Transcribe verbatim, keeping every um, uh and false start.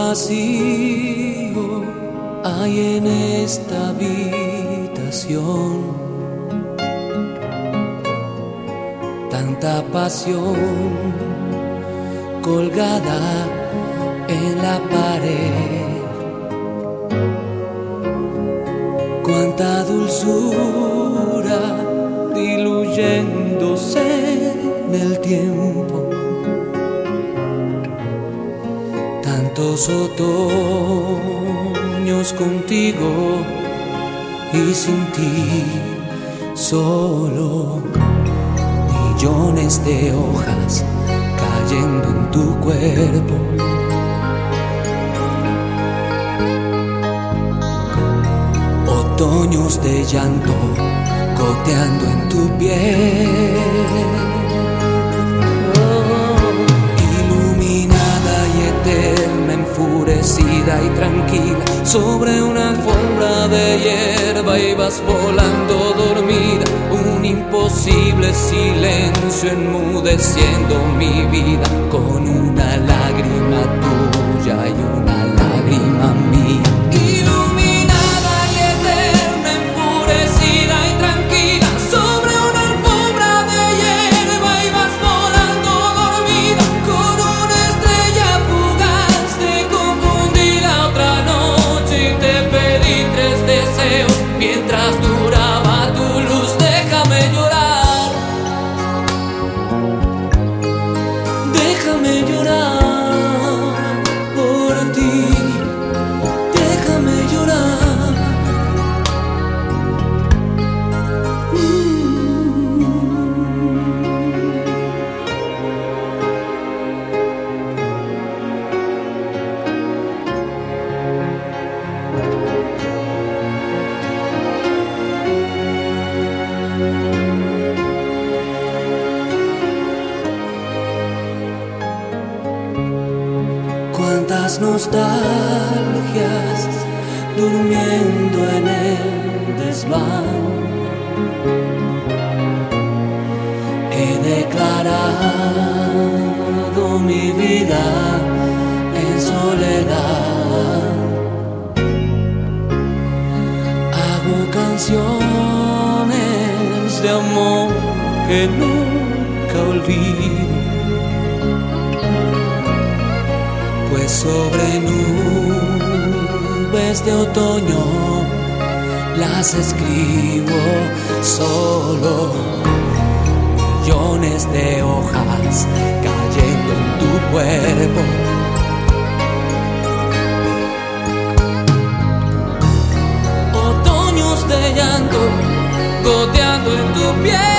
vacío hay en esta habitación, tanta pasión colgada en la pared, cuánta dulzura diluyéndose en el tiempo. Tantos otoños contigo y sin ti solo, millones de hojas cayendo en tu cuerpo. Otoños de llanto goteando en tu piel. Enfurecida y tranquila sobre una alfombra de hierba, ibas volando dormida, un imposible silencio enmudeciendo mi vida, con una lágrima tuya y una lágrima mía. Iluminada y eterna, enfurecida y tranquila sobre una alfombra de hierba, ibas volando dormida, con una estrella fugaz. Te confundí la otra noche y te pedí tres deseos mientras duraba tu luz. Déjame llorar, déjame llorar por ti, déjame llorar. Mm. Cuántas nostalgias durmiendo en el desván. He declarado mi vida en soledad. Hago canciones de amor que nunca olvido, pues sobre nubes de otoño las escribo solo, millones de hojas cayendo en tu cuerpo. Otoños de llanto goteando en tu piel.